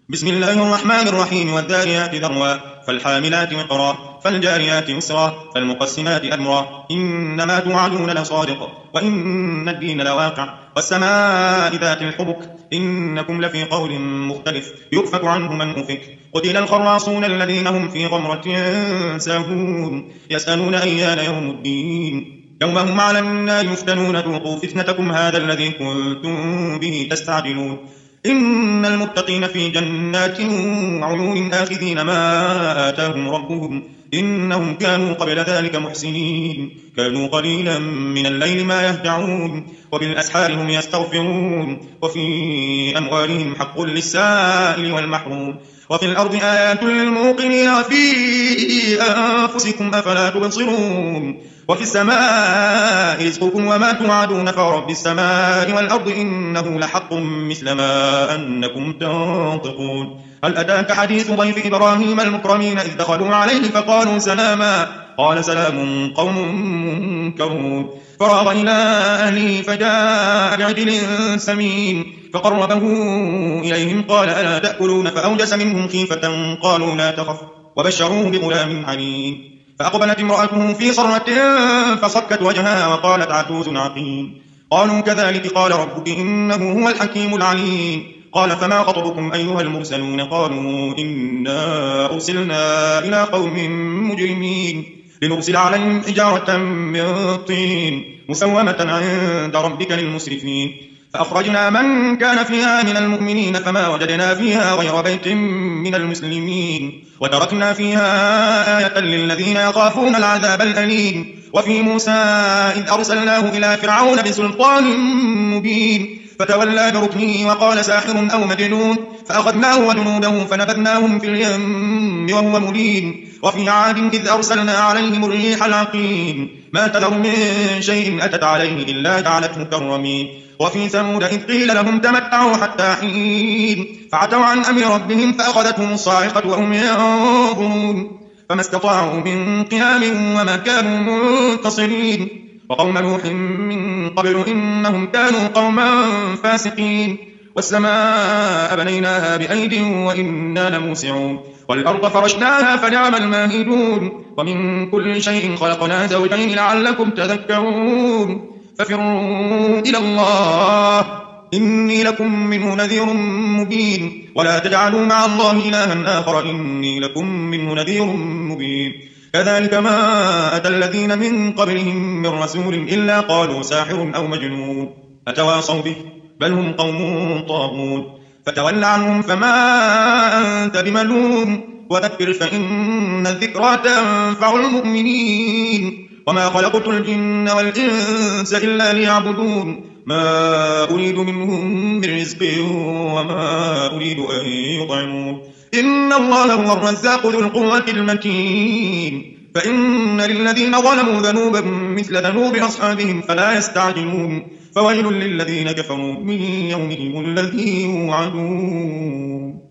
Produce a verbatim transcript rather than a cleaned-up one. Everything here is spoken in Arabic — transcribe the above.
بسم الله الرحمن الرحيم والذاريات ذروا فالحاملات وقرا فالجاريات يسرا فالمقسمات أمرا إنما توعدون لصادق وإن الدين لواقع والسماء ذات الحبك إنكم لفي قول مختلف يؤفك عنه من أفك قتل الخراصون الذين هم في غمرة ساهون يسألون أيان يوم الدين يوم هم على النار يفتنون ذوقوا فتنتكم هذا الذي كنتم به تستعجلون إن المتقين في جنات وعيون آخذين ما آتاهم ربهم إنهم كانوا قبل ذلك محسنين كانوا قليلا من الليل ما يهجعون وبالأسحار هم يستغفرون وفي أموالهم حق للسائل والمحروم وفي الأرض آيات للموقنين وفي أنفسكم أفلا تبصرون وفي السماء رزقكم وما توعدون فرب السماء والأرض إنه لحق مثل ما أنكم تنطقون هل أتاك حديث ضيف إبراهيم المكرمين إذ دخلوا عليه فقالوا سلاما قال سلام قوم منكرون فراغ إلى أهله فجاء بعجل سمين فقربه إليهم قال ألا تأكلون فأوجس منهم خيفة قالوا لا تخف وبشروه بغلام عليم فأقبلت امرأته في صرة فصكت وجهها وقالت عجوز عقيم قالوا كذلك قال ربك إنه هو الحكيم العليم قال فما خطبكم أيها المرسلون قالوا إنا أرسلنا إلى قوم مجرمين لنرسل عليهم حجارة من طين مسومة عند ربك للمسرفين فأخرجنا من كان فيها من المؤمنين فما وجدنا فيها غير بيت من المسلمين وتركنا فيها آية للذين يخافون العذاب الأليم وفي موسى إذ أرسلناه إلى فرعون بسلطان مبين فتولى بركنه وقال ساحر أو مجنون فأخذناه وجنوده فنبذناهم في اليم وهو مليم وفي عاد إذ أرسلنا عليهم الريح العقيم ما تذر من شيء أتت عليه إلا جعلته كالرميم وفي ثمود إذ قيل لهم تمتعوا حتى حين فعتوا عن أمر ربهم فأخذتهم الصاعقة وهم ينظرون فما استطاعوا من قيام وما كانوا منتصرين وقوم نوح من قبل إنهم كانوا قوما فاسقين والسماء بنيناها بأيد وإنا لموسعون والأرض فرشناها فنعم الماهدون ومن كل شيء خلقنا زوجين لعلكم تذكرون ففروا إلى الله إني لكم منه نذير مبين ولا تجعلوا مع الله إلها آخر إني لكم منه نذير مبين كذلك ما أتى الذين من قبلهم من رسول إلا قالوا ساحر أو مجنون أتواصوا به بل هم قوم طاغون فتول عنهم فما أنت بملوم وذكر فإن الذكرى تنفع المؤمنين وما خلقت الجن والإنس إلا ليعبدون ما أريد منهم من رزق وما أريد أن يطعمون إن الله هو الرزاق ذو القوة المتين فإن للذين ظلموا ذنوبا مثل ذنوب أصحابهم فلا يستعجلون فويل للذين كفروا من يومهم الذي يوعدون